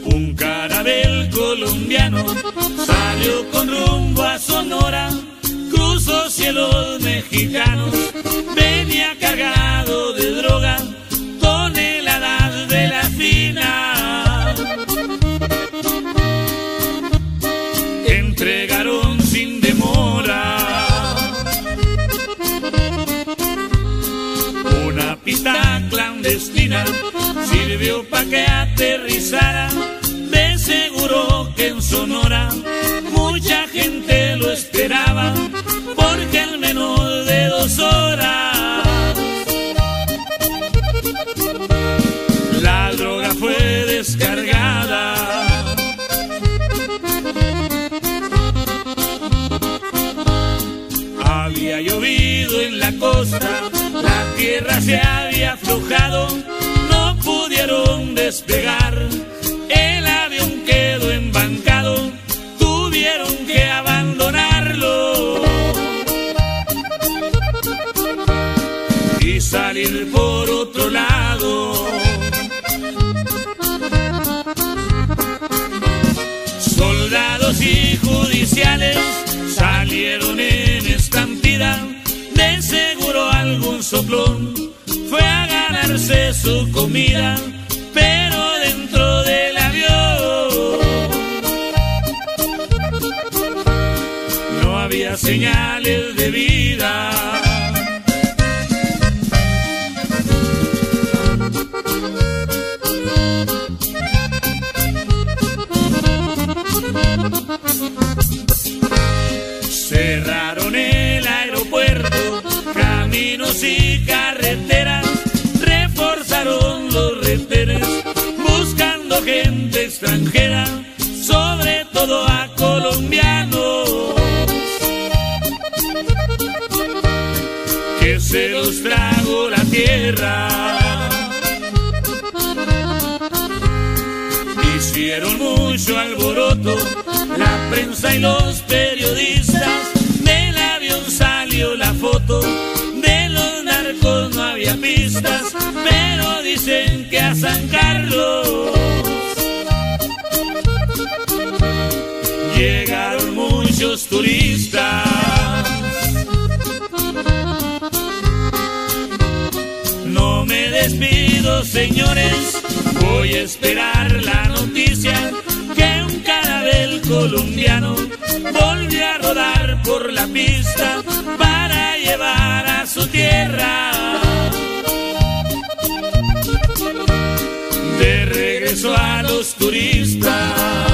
Un carabel colombiano salió con rumbo a Sonora, cruzó cielos mexicanos, venía cargado de droga, toneladas de la fina. Entregaron sin demora una pista clandestina, sirvió pa' que aterrizara. De seguro que en Sonora mucha gente lo esperaba, porque en menos de 2 horas la droga fue descargada. Había llovido en la costa, la tierra se había aflojado, no pudieron despegar, el avión quedó embancado, tuvieron que abandonarlo y salir por otro lado. Soldados y judiciales salieron en estampida, de seguro algún soplón fue a ganarse su comida, pero dentro del avión no había señales de vida. Cerraron el aeropuerto, caminos y carreteras, reforzaron los retenes, buscando gente extranjera, sobre todo a colombianos, que se los tragó la tierra. Hicieron mucho alboroto la prensa y los periodistas, del avión salió la foto, de los narcos no había pistas, pero dicen que a San Carlos llegaron muchos turistas. No me despido, señores, voy a esperar la noticia que un carabel colombiano volvió a rodar por la pista para llevar a su tierra de regreso a los turistas.